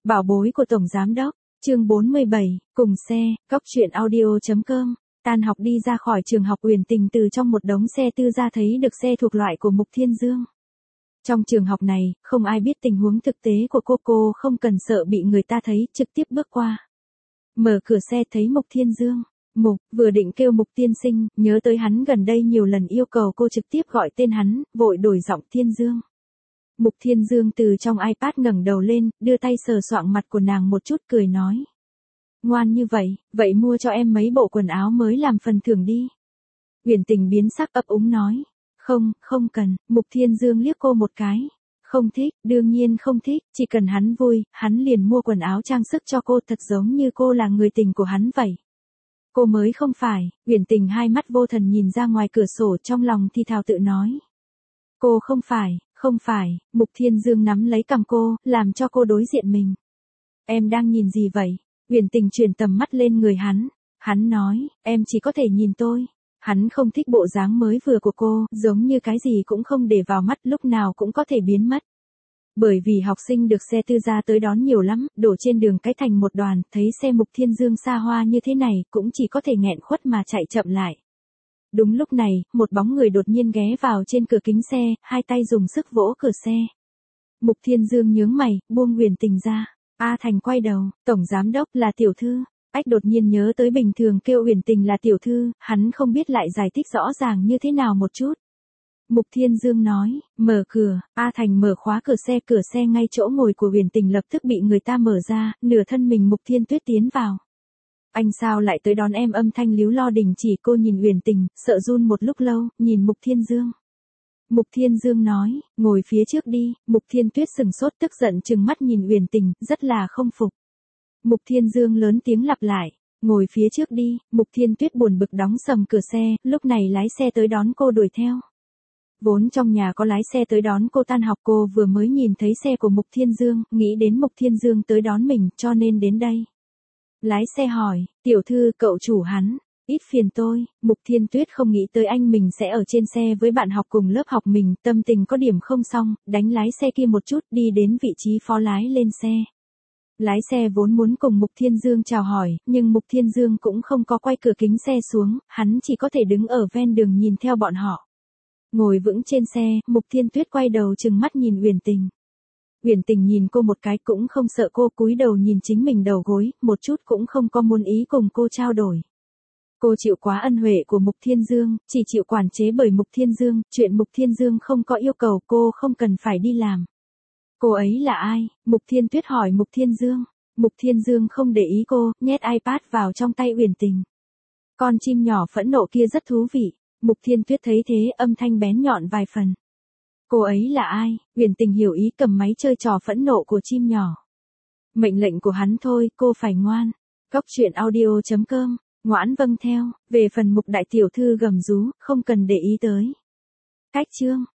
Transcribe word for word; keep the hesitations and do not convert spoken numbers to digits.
Bảo bối của Tổng Giám Đốc, chương bốn mươi bảy, cùng xe, cóc truyện audio.com. Tan học đi ra khỏi trường học, Uyển Tình từ trong một đống xe tư ra thấy được xe thuộc loại của Mục Thiên Dương. Trong trường học này, không ai biết tình huống thực tế của cô, cô không cần sợ bị người ta thấy, trực tiếp bước qua. Mở cửa xe thấy Mục Thiên Dương. Mục, vừa định kêu Mục tiên sinh, nhớ tới hắn gần đây nhiều lần yêu cầu cô trực tiếp gọi tên hắn, vội đổi giọng Thiên Dương. Mục Thiên Dương từ trong iPad ngẩng đầu lên, đưa tay sờ soạng mặt của nàng một chút, cười nói. Ngoan như vậy, vậy mua cho em mấy bộ quần áo mới làm phần thưởng đi. Uyển Tình biến sắc ấp úng nói. Không, không cần. Mục Thiên Dương liếc cô một cái. Không thích, đương nhiên không thích, chỉ cần hắn vui, hắn liền mua quần áo trang sức cho cô, thật giống như cô là người tình của hắn vậy. Cô mới không phải. Uyển Tình hai mắt vô thần nhìn ra ngoài cửa sổ, trong lòng thì thào tự nói. Cô không phải, không phải. Mục Thiên Dương nắm lấy cằm cô, làm cho cô đối diện mình. Em đang nhìn gì vậy? Uyển Tình chuyển tầm mắt lên người hắn. Hắn nói, em chỉ có thể nhìn tôi. Hắn không thích bộ dáng mới vừa của cô, giống như cái gì cũng không để vào mắt, lúc nào cũng có thể biến mất. Bởi vì học sinh được xe tư gia tới đón nhiều lắm, đổ trên đường cái thành một đoàn, thấy xe Mục Thiên Dương xa hoa như thế này, cũng chỉ có thể nghẹn khuất mà chạy chậm lại. Đúng lúc này, một bóng người đột nhiên ghé vào trên cửa kính xe, hai tay dùng sức vỗ cửa xe. Mục Thiên Dương nhướng mày, buông Uyển Tình ra. A Thành quay đầu, Tổng Giám Đốc là tiểu thư. Ách đột nhiên nhớ tới bình thường kêu Uyển Tình là tiểu thư, hắn không biết lại giải thích rõ ràng như thế nào một chút. Mục Thiên Dương nói, mở cửa. A Thành mở khóa cửa xe, cửa xe ngay chỗ ngồi của Uyển Tình lập tức bị người ta mở ra, nửa thân mình Mục Thiên Tuyết tiến vào. Anh sao lại tới đón em? Âm thanh líu lo đình chỉ. Cô nhìn Uyển Tình, sợ run một lúc lâu, nhìn Mục Thiên Dương. Mục Thiên Dương nói, ngồi phía trước đi. Mục Thiên Tuyết sừng sốt tức giận trừng mắt nhìn Uyển Tình, rất là không phục. Mục Thiên Dương lớn tiếng lặp lại, ngồi phía trước đi. Mục Thiên Tuyết buồn bực đóng sầm cửa xe, lúc này lái xe tới đón cô đuổi theo. Vốn trong nhà có lái xe tới đón cô tan học, cô vừa mới nhìn thấy xe của Mục Thiên Dương, nghĩ đến Mục Thiên Dương tới đón mình, cho nên đến đây. Lái xe hỏi, tiểu thư, cậu chủ hắn, ít phiền tôi. Mục Thiên Tuyết không nghĩ tới anh mình sẽ ở trên xe với bạn học cùng lớp học mình, tâm tình có điểm không xong, đánh lái xe kia một chút, đi đến vị trí phó lái lên xe. Lái xe vốn muốn cùng Mục Thiên Dương chào hỏi, nhưng Mục Thiên Dương cũng không có quay cửa kính xe xuống, hắn chỉ có thể đứng ở ven đường nhìn theo bọn họ. Ngồi vững trên xe, Mục Thiên Tuyết quay đầu trừng mắt nhìn Uyển Tình. Uyển Tình nhìn cô một cái cũng không sợ cô, cúi đầu nhìn chính mình đầu gối, một chút cũng không có muốn ý cùng cô trao đổi. Cô chịu quá ân huệ của Mục Thiên Dương, chỉ chịu quản chế bởi Mục Thiên Dương, chuyện Mục Thiên Dương không có yêu cầu cô không cần phải đi làm. Cô ấy là ai? Mục Thiên Tuyết hỏi Mục Thiên Dương. Mục Thiên Dương không để ý cô, nhét iPad vào trong tay Uyển Tình. Con chim nhỏ phẫn nộ kia rất thú vị. Mục Thiên Tuyết thấy thế, âm thanh bén nhọn vài phần. Cô ấy là ai? Uyển Tình hiểu ý, cầm máy chơi trò phẫn nộ của chim nhỏ. Mệnh lệnh của hắn thôi, cô phải ngoan. Cóc truyện audio.com, ngoãn vâng theo. Về phần Mục đại tiểu thư gầm rú, không cần để ý tới. Cách chương.